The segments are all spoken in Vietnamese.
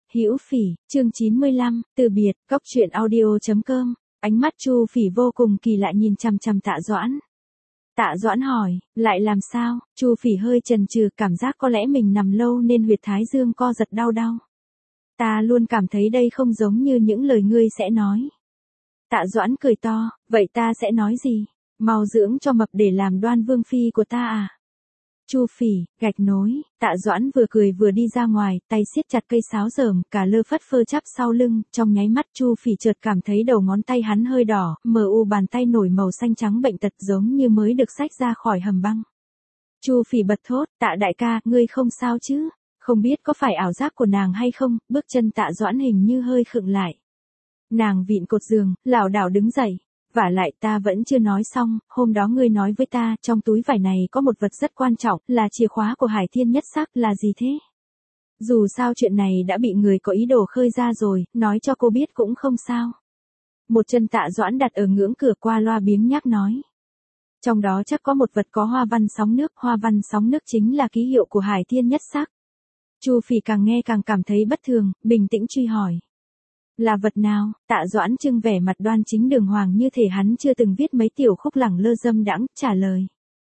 Hữu Phỉ, chương 95, từ biệt, góc truyện audio.com. Ánh mắt Chu Phỉ vô cùng kỳ lạ nhìn chằm chằm Tạ Doãn. Tạ Doãn hỏi, lại làm sao? Chu Phỉ hơi chần chừ, cảm giác có lẽ mình nằm lâu nên huyệt thái dương co giật đau đau. Ta luôn cảm thấy đây không giống như những lời ngươi sẽ nói. Tạ Doãn cười to, vậy ta sẽ nói gì? Mau dưỡng cho mập để làm Đoan Vương phi của ta à? Chu Phỉ, gạch nối. Tạ Doãn vừa cười vừa đi ra ngoài, tay siết chặt cây sáo rờm, cả lơ phất phơ chắp sau lưng, trong nháy mắt Chu Phỉ chợt cảm thấy đầu ngón tay hắn hơi đỏ, mờ u bàn tay nổi màu xanh trắng bệnh tật giống như mới được xách ra khỏi hầm băng. Chu Phỉ bật thốt, Tạ đại ca, ngươi không sao chứ? Không biết có phải ảo giác của nàng hay không, bước chân Tạ Doãn hình như hơi khựng lại. Nàng vịn cột giường, lảo đảo đứng dậy. Vả lại ta vẫn chưa nói xong, hôm đó ngươi nói với ta, trong túi vải này có một vật rất quan trọng, là chìa khóa của Hải Thiên Nhất Sắc, là gì thế? Dù sao chuyện này đã bị người có ý đồ khơi ra rồi, nói cho cô biết cũng không sao. Một chân Tạ Doãn đặt ở ngưỡng cửa qua loa biếng nhác nói. Trong đó chắc có một vật có hoa văn sóng nước chính là ký hiệu của Hải Thiên Nhất Sắc. Chu Phỉ càng nghe càng cảm thấy bất thường, bình tĩnh truy hỏi. Là vật nào? Tạ Doãn trưng vẻ mặt đoan chính đường hoàng như thể hắn chưa từng viết mấy tiểu khúc lẳng lơ dâm đãng, trả lời.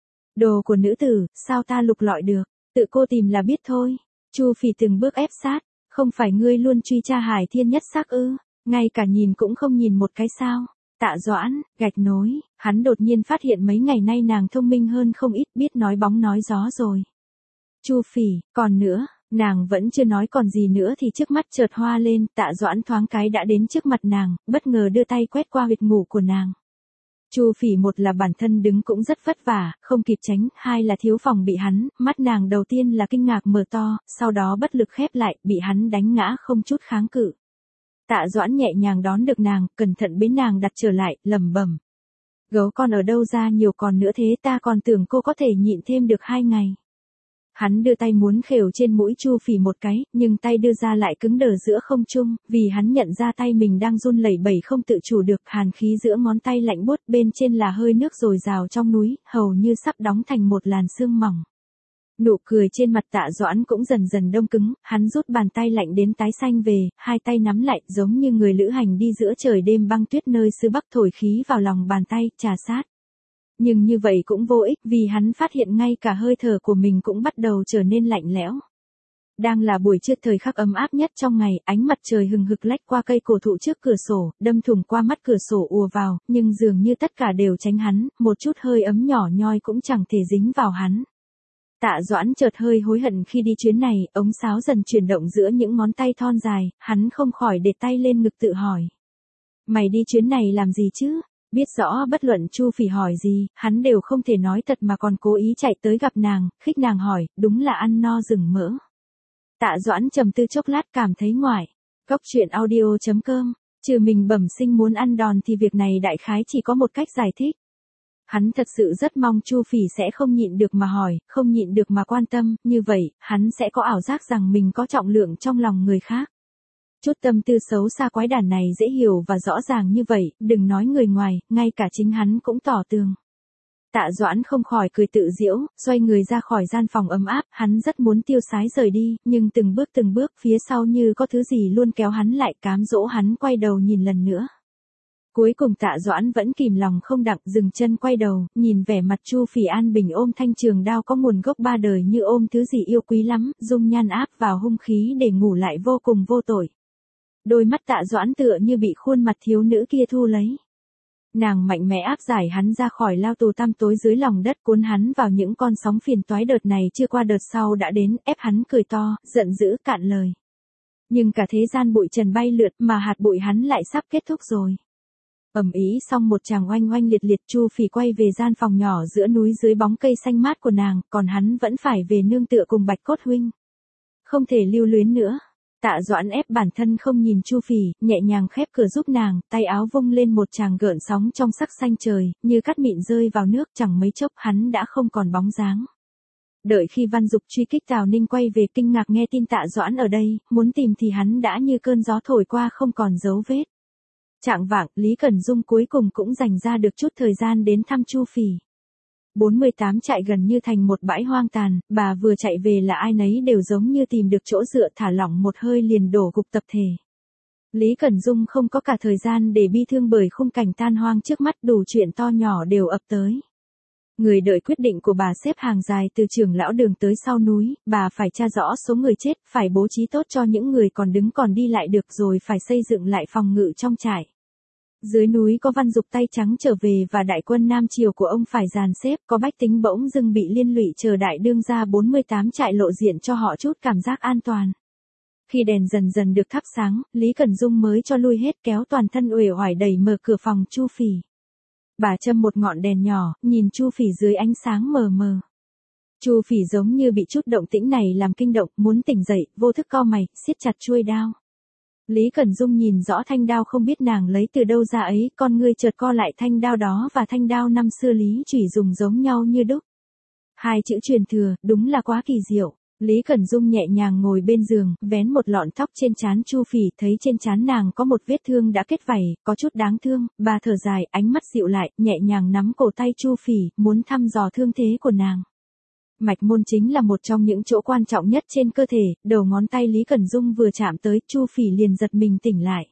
Đồ của nữ tử, sao ta lục lọi được, tự cô tìm là biết thôi. Chu Phỉ từng bước ép sát, không phải ngươi luôn truy tra Hải Thiên Nhất Sắc ư, ngay cả nhìn cũng không nhìn một cái sao. Tạ Doãn, gạch nối, hắn đột nhiên phát hiện mấy ngày nay nàng thông minh hơn không ít, biết nói bóng nói gió rồi. Chu Phỉ, còn nữa. Nàng vẫn chưa nói còn gì nữa thì trước mắt chợt hoa lên, Tạ Doãn thoáng cái đã đến trước mặt nàng, bất ngờ đưa tay quét qua huyệt ngủ của nàng. Chu Phỉ một là bản thân đứng cũng rất vất vả, không kịp tránh, hai là thiếu phòng bị hắn, mắt nàng đầu tiên là kinh ngạc mở to, sau đó bất lực khép lại, bị hắn đánh ngã không chút kháng cự. Tạ Doãn nhẹ nhàng đón được nàng, cẩn thận bế nàng đặt trở lại, lẩm bẩm. Gấu con ở đâu ra nhiều con nữa thế, ta còn tưởng cô có thể nhịn thêm được 2 ngày. Hắn đưa tay muốn khều trên mũi Chu Phỉ một cái, nhưng tay đưa ra lại cứng đờ giữa không trung, vì hắn nhận ra tay mình đang run lẩy bẩy không tự chủ được, hàn khí giữa ngón tay lạnh buốt, bên trên là hơi nước dồi dào trong núi, hầu như sắp đóng thành một làn sương mỏng. Nụ cười trên mặt Tạ Doãn cũng dần dần đông cứng, hắn rút bàn tay lạnh đến tái xanh về, hai tay nắm lại giống như người lữ hành đi giữa trời đêm băng tuyết nơi xứ Bắc, thổi khí vào lòng bàn tay, trà sát. Nhưng như vậy cũng vô ích, vì hắn phát hiện ngay cả hơi thở của mình cũng bắt đầu trở nên lạnh lẽo. Đang là buổi trưa, thời khắc ấm áp nhất trong ngày, ánh mặt trời hừng hực lách qua cây cổ thụ trước cửa sổ, đâm thủng qua mắt cửa sổ ùa vào, nhưng dường như tất cả đều tránh hắn, một chút hơi ấm nhỏ nhoi cũng chẳng thể dính vào hắn. Tạ Doãn chợt hơi hối hận khi đi chuyến này, ống sáo dần chuyển động giữa những ngón tay thon dài, hắn không khỏi để tay lên ngực tự hỏi. Mày đi chuyến này làm gì chứ? Biết rõ bất luận Chu Phỉ hỏi gì, hắn đều không thể nói thật mà còn cố ý chạy tới gặp nàng, khích nàng hỏi, đúng là ăn no rừng mỡ. Tạ Doãn trầm tư chốc lát cảm thấy ngoại. Góc truyện audio.com, trừ mình bẩm sinh muốn ăn đòn thì việc này đại khái chỉ có một cách giải thích. Hắn thật sự rất mong Chu Phỉ sẽ không nhịn được mà hỏi, không nhịn được mà quan tâm, như vậy, hắn sẽ có ảo giác rằng mình có trọng lượng trong lòng người khác. Chút tâm tư xấu xa quái đản này dễ hiểu và rõ ràng như vậy, đừng nói người ngoài, ngay cả chính hắn cũng tỏ tường. Tạ Doãn không khỏi cười tự giễu, xoay người ra khỏi gian phòng ấm áp, hắn rất muốn tiêu sái rời đi, nhưng từng bước, phía sau như có thứ gì luôn kéo hắn lại, cám dỗ hắn quay đầu nhìn lần nữa. Cuối cùng Tạ Doãn vẫn kìm lòng không đặng, dừng chân quay đầu, nhìn vẻ mặt Chu Phỉ an bình ôm thanh trường đao có nguồn gốc 3 đời như ôm thứ gì yêu quý lắm, dung nhan áp vào hung khí để ngủ lại vô cùng vô tội. Đôi mắt Tạ Doãn tựa như bị khuôn mặt thiếu nữ kia thu lấy. Nàng mạnh mẽ áp giải hắn ra khỏi lao tù tăm tối dưới lòng đất, cuốn hắn vào những con sóng phiền toái, đợt này chưa qua đợt sau đã đến, ép hắn cười to, giận dữ cạn lời. Nhưng cả thế gian bụi trần bay lượt mà hạt bụi hắn lại sắp kết thúc rồi. Ầm ĩ xong một tràng oanh oanh liệt liệt, Chu Phỉ quay về gian phòng nhỏ giữa núi dưới bóng cây xanh mát của nàng, còn hắn vẫn phải về nương tựa cùng Bạch Cốt huynh. Không thể lưu luyến nữa. Tạ Doãn ép bản thân không nhìn Chu Phỉ, nhẹ nhàng khép cửa giúp nàng, tay áo vung lên một tràng gợn sóng trong sắc xanh trời, như cát mịn rơi vào nước, chẳng mấy chốc hắn đã không còn bóng dáng. Đợi khi Văn Dục truy kích Tào Ninh quay về kinh ngạc nghe tin Tạ Doãn ở đây, muốn tìm thì hắn đã như cơn gió thổi qua không còn dấu vết. Chạng vạng, Lý Cẩn Dung cuối cùng cũng dành ra được chút thời gian đến thăm Chu Phỉ. 48 trại gần như thành một bãi hoang tàn, bà vừa chạy về là ai nấy đều giống như tìm được chỗ dựa, thả lỏng một hơi liền đổ gục tập thể. Lý Cẩn Dung không có cả thời gian để bi thương bởi khung cảnh tan hoang trước mắt, đủ chuyện to nhỏ đều ập tới. Người đợi quyết định của bà xếp hàng dài từ trưởng lão đường tới sau núi, bà phải tra rõ số người chết, phải bố trí tốt cho những người còn đứng còn đi lại được, rồi phải xây dựng lại phòng ngự trong trại. Dưới núi có Văn Dục tay trắng trở về và đại quân Nam Triều của ông phải dàn xếp, có bách tính bỗng dưng bị liên lụy, chờ đại đương gia 48 trại lộ diện cho họ chút cảm giác an toàn. Khi đèn dần dần được thắp sáng, Lý Cẩn Dung mới cho lui hết, kéo toàn thân uể oải đẩy mở cửa phòng Chu Phỉ. Bà châm một ngọn đèn nhỏ, nhìn Chu Phỉ dưới ánh sáng mờ mờ. Chu Phỉ giống như bị chút động tĩnh này làm kinh động, muốn tỉnh dậy, vô thức cau mày, siết chặt chuôi đao. Lý Cẩn Dung nhìn rõ thanh đao không biết nàng lấy từ đâu ra ấy, con ngươi chợt co lại, thanh đao đó và thanh đao năm xưa Lý Chủy dùng giống nhau như đúc. Hai chữ truyền thừa, đúng là quá kỳ diệu. Lý Cẩn Dung nhẹ nhàng ngồi bên giường, vén một lọn tóc trên trán Chu Phỉ, thấy trên trán nàng có một vết thương đã kết vảy, có chút đáng thương, bà thở dài, ánh mắt dịu lại, nhẹ nhàng nắm cổ tay Chu Phỉ, muốn thăm dò thương thế của nàng. Mạch môn chính là một trong những chỗ quan trọng nhất trên cơ thể, đầu ngón tay Lý Cẩn Dung vừa chạm tới, Chu Phỉ liền giật mình tỉnh lại.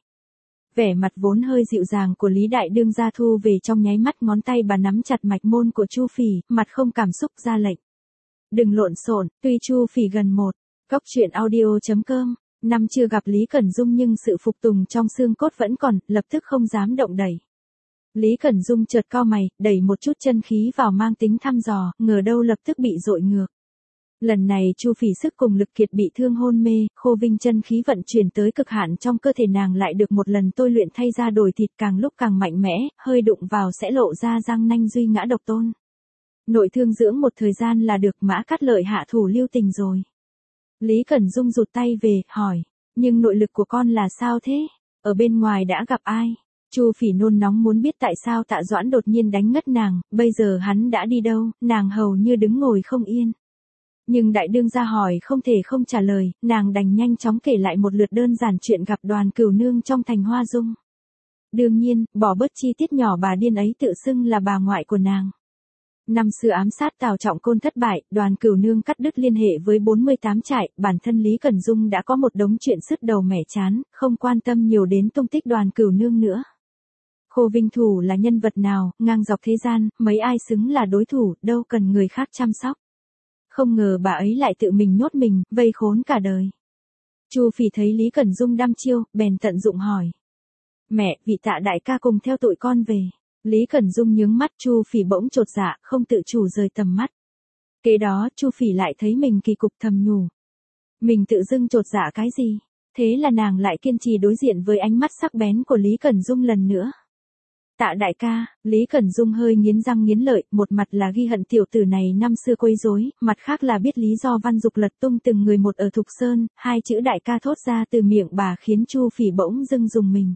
Vẻ mặt vốn hơi dịu dàng của Lý đại đương gia thu về trong nháy mắt, ngón tay bà nắm chặt mạch môn của Chu Phỉ, mặt không cảm xúc ra lệnh. Đừng lộn xộn, tuy Chu Phỉ gần một. Góc truyện audio.com. Năm chưa gặp Lý Cẩn Dung nhưng sự phục tùng trong xương cốt vẫn còn, lập tức không dám động đẩy. Lý Cẩn Dung chợt cau mày, đẩy một chút chân khí vào mang tính thăm dò, ngờ đâu lập tức bị dội ngược. Lần này Chu Phỉ sức cùng lực kiệt, bị thương hôn mê, khô vinh chân khí vận chuyển tới cực hạn trong cơ thể nàng lại được một lần tôi luyện, thay ra đổi thịt, càng lúc càng mạnh mẽ, hơi đụng vào sẽ lộ ra răng nanh duy ngã độc tôn. Nội thương dưỡng một thời gian là được, Mã Cát Lợi hạ thủ lưu tình rồi. Lý Cẩn Dung rụt tay về, hỏi, nhưng nội lực của con là sao thế? Ở bên ngoài đã gặp ai? Chu Phỉ nôn nóng muốn biết tại sao Tạ Doãn đột nhiên đánh ngất nàng, bây giờ hắn đã đi đâu, nàng hầu như đứng ngồi không yên. Nhưng đại đương gia hỏi không thể không trả lời, nàng đành nhanh chóng kể lại một lượt đơn giản chuyện gặp Đoàn Cửu Nương trong thành Hoa Dung. Đương nhiên, bỏ bớt chi tiết nhỏ bà điên ấy tự xưng là bà ngoại của nàng. Năm xưa ám sát Tào Trọng Côn thất bại, Đoàn Cửu Nương cắt đứt liên hệ với 48 trại, bản thân Lý Cẩn Dung đã có một đống chuyện sứt đầu mẻ chán, không quan tâm nhiều đến tung tích Đoàn Cửu Nương nữa. Khô Vinh Thủ là nhân vật nào, ngang dọc thế gian, mấy ai xứng là đối thủ, đâu cần người khác chăm sóc. Không ngờ bà ấy lại tự mình nhốt mình, vây khốn cả đời. Chu Phỉ thấy Lý Cẩn Dung đăm chiêu, bèn tận dụng hỏi. Mẹ, vị Tạ đại ca cùng theo tụi con về. Lý Cẩn Dung nhướng mắt, Chu Phỉ bỗng chột dạ, không tự chủ rời tầm mắt. Kế đó, Chu Phỉ lại thấy mình kỳ cục, thầm nhủ. Mình tự dưng chột dạ cái gì? Thế là nàng lại kiên trì đối diện với ánh mắt sắc bén của Lý Cẩn Dung lần nữa. Tạ đại ca, Lý Cẩn Dung hơi nghiến răng nghiến lợi, một mặt là ghi hận tiểu tử này năm xưa quấy rối, mặt khác là biết lý do Văn Dục lật tung từng người một ở Thục Sơn, hai chữ đại ca thốt ra từ miệng bà khiến Chu Phỉ bỗng dưng rùng mình.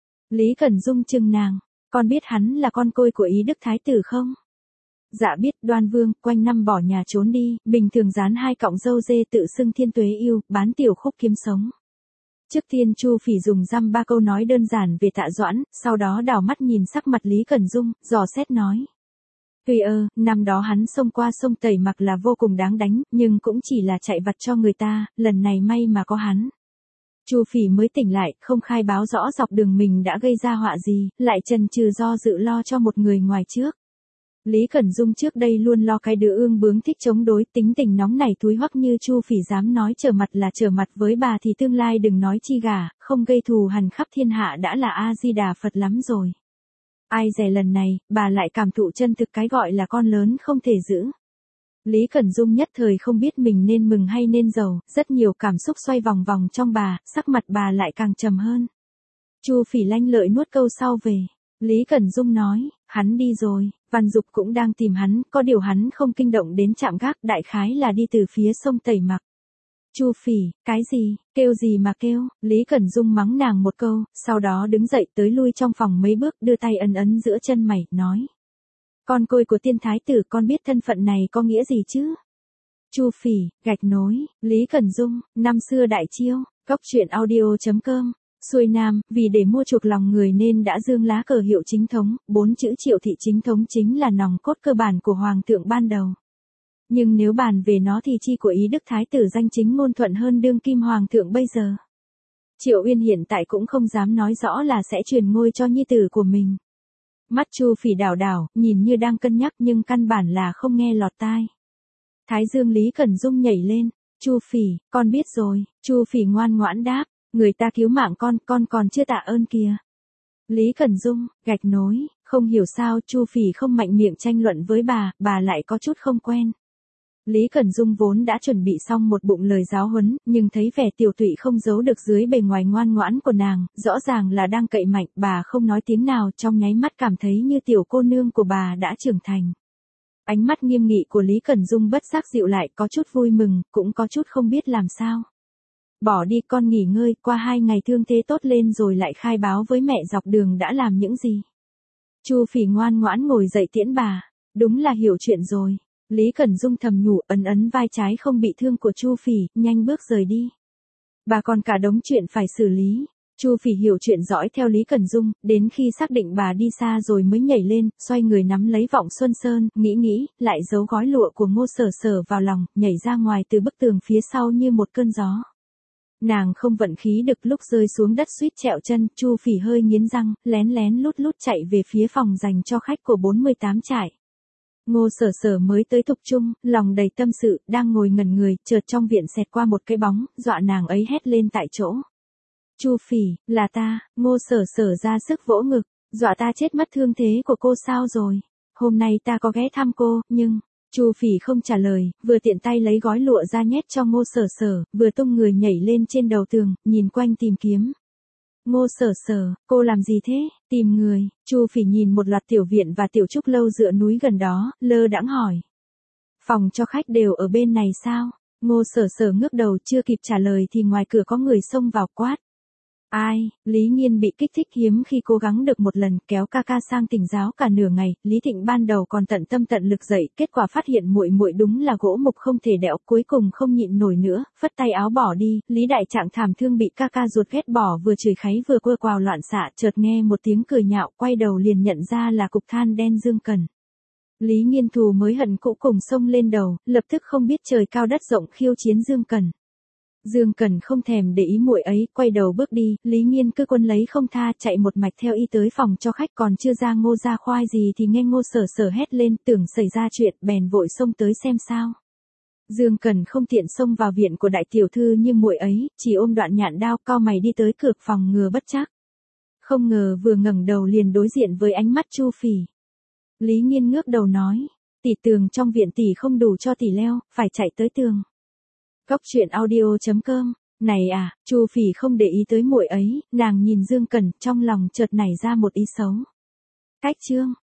Lý Cẩn Dung chừng nàng, con biết hắn là con côi của Ý Đức Thái tử không? Dạ biết. Đoan Vương, quanh năm bỏ nhà trốn đi, bình thường dán 2 cọng râu dê tự xưng Thiên Tuế Yêu, bán tiểu khúc kiếm sống. Trước tiên Chu Phỉ dùng dăm ba câu nói đơn giản về Tạ Doãn, sau đó đảo mắt nhìn sắc mặt Lý Cẩn Dung, dò xét nói. Tuy năm đó hắn xông qua sông Tẩy Mặc là vô cùng đáng đánh, nhưng cũng chỉ là chạy vặt cho người ta, lần này may mà có hắn. Chu Phỉ mới tỉnh lại, không khai báo rõ dọc đường mình đã gây ra họa gì, lại chần chừ do dự lo cho một người ngoài trước. Lý Cẩn Dung trước đây luôn lo cái đứa ương bướng thích chống đối, tính tình nóng nảy thúi hoắc như Chu Phỉ dám nói trở mặt là trở mặt với bà thì tương lai đừng nói chi gà, không gây thù hằn khắp thiên hạ đã là A-di-đà Phật lắm rồi. Ai dè lần này, bà lại cảm thụ chân thực cái gọi là con lớn không thể giữ. Lý Cẩn Dung nhất thời không biết mình nên mừng hay nên giàu, rất nhiều cảm xúc xoay vòng vòng trong bà, sắc mặt bà lại càng trầm hơn. Chu Phỉ lanh lợi nuốt câu sau về. Lý Cẩn Dung nói, hắn đi rồi, Văn Dục cũng đang tìm hắn, có điều hắn không kinh động đến trạm gác, đại khái là đi từ phía sông Tẩy Mặc. Chu Phỉ, cái gì, kêu gì mà kêu, Lý Cẩn Dung mắng nàng một câu, sau đó đứng dậy tới lui trong phòng mấy bước, đưa tay ấn ấn giữa chân mày, nói. Con côi của tiên thái tử, con biết thân phận này có nghĩa gì chứ? Chu Phỉ, gạch nối, Lý Cẩn Dung, năm xưa đại chiêu, góc truyện audio.com Xuôi Nam, vì để mua chuộc lòng người nên đã dương lá cờ hiệu chính thống, 4 chữ Triệu thị chính thống chính là nòng cốt cơ bản của hoàng thượng ban đầu. Nhưng nếu bàn về nó thì chi của ý Đức Thái tử danh chính ngôn thuận hơn đương kim hoàng thượng bây giờ. Triệu Uyên hiện tại cũng không dám nói rõ là sẽ truyền ngôi cho nhi tử của mình. Mắt Chu Phỉ đảo đảo, nhìn như đang cân nhắc nhưng căn bản là không nghe lọt tai. Thái dương Lý Cẩn Dung nhảy lên, Chu Phỉ, con biết rồi. Chu Phỉ ngoan ngoãn đáp, người ta cứu mạng con còn chưa tạ ơn kìa. Lý Cẩn Dung, gạch nối, không hiểu sao Chu Phỉ không mạnh miệng tranh luận với bà lại có chút không quen. Lý Cẩn Dung vốn đã chuẩn bị xong một bụng lời giáo huấn, nhưng thấy vẻ tiểu tụy không giấu được dưới bề ngoài ngoan ngoãn của nàng, rõ ràng là đang cậy mạnh, bà không nói tiếng nào, trong nháy mắt cảm thấy như tiểu cô nương của bà đã trưởng thành. Ánh mắt nghiêm nghị của Lý Cẩn Dung bất giác dịu lại, có chút vui mừng, cũng có chút không biết làm sao. Bỏ đi, con nghỉ ngơi, qua 2 ngày thương thế tốt lên rồi lại khai báo với mẹ dọc đường đã làm những gì. Chu Phỉ ngoan ngoãn ngồi dậy tiễn bà, đúng là hiểu chuyện rồi. Lý Cẩn Dung thầm nhủ, ấn vai trái không bị thương của Chu Phỉ, nhanh bước rời đi. Bà còn cả đống chuyện phải xử lý. Chu Phỉ hiểu chuyện dõi theo Lý Cẩn Dung, đến khi xác định bà đi xa rồi mới nhảy lên, xoay người nắm lấy Vọng Xuân Sơn, nghĩ, lại giấu gói lụa của Ngô Sở Sở vào lòng, nhảy ra ngoài từ bức tường phía sau như một cơn gió. Nàng không vận khí được, lúc rơi xuống đất suýt trẹo chân, Chu Phỉ hơi nghiến răng, lén lút chạy về phía phòng dành cho khách của 48 trại. Ngô Sở Sở mới tới Thục Trung, lòng đầy tâm sự, đang ngồi ngẩn người, chợt trong viện xẹt qua một cái bóng, dọa nàng ấy hét lên tại chỗ. Chu Phỉ, là ta. Ngô Sở Sở ra sức vỗ ngực, dọa ta chết mất, thương thế của cô sao rồi? Hôm nay ta có ghé thăm cô, nhưng... Chu Phỉ không trả lời, vừa tiện tay lấy gói lụa ra nhét cho Ngô Sở Sở, vừa tung người nhảy lên trên đầu tường, nhìn quanh tìm kiếm. Ngô Sở Sở, cô làm gì thế? Tìm người. Chu Phỉ nhìn một loạt tiểu viện và tiểu trúc lâu dựa núi gần đó, lơ đãng hỏi. Phòng cho khách đều ở bên này sao? Ngô Sở Sở ngước đầu, chưa kịp trả lời thì ngoài cửa có người xông vào quát. Ai? Lý Nghiên bị kích thích hiếm khi cố gắng được một lần, kéo ca ca sang tỉnh giáo cả nửa ngày. Lý Thịnh ban đầu còn tận tâm tận lực dậy, kết quả phát hiện muội đúng là gỗ mục không thể đẽo, cuối cùng không nhịn nổi nữa, phất tay áo bỏ đi. Lý Đại Trạng thảm thương bị ca ca ruột ghét bỏ, vừa chửi kháy vừa quơ quào loạn xạ, chợt nghe một tiếng cười nhạo, quay đầu liền nhận ra là cục than đen Dương Cần. Lý Nghiên thù mới hận cũ cùng xông lên đầu, lập tức không biết trời cao đất rộng khiêu chiến Dương Cần. Dương Cần không thèm để ý muội ấy, quay đầu bước đi, Lý Nghiên cứ quân lấy không tha, chạy một mạch theo y tới phòng cho khách, còn chưa ra Ngô ra khoai gì thì nghe Ngô Sở Sở hét lên, tưởng xảy ra chuyện, bèn vội xông tới xem sao. Dương Cần không tiện xông vào viện của đại tiểu thư như muội ấy, chỉ ôm đoạn nhạn đao, cau mày đi tới cửa phòng ngừa bất trắc. Không ngờ vừa ngẩng đầu liền đối diện với ánh mắt Chu Phỉ. Lý Nghiên ngước đầu nói, tỷ, tường trong viện tỷ không đủ cho tỷ leo, phải chạy tới tường. Cóc truyện audio.com. Này à, Chu Phỉ không để ý tới muội ấy, nàng nhìn Dương Cẩn, trong lòng chợt nảy ra một ý xấu. Cách chương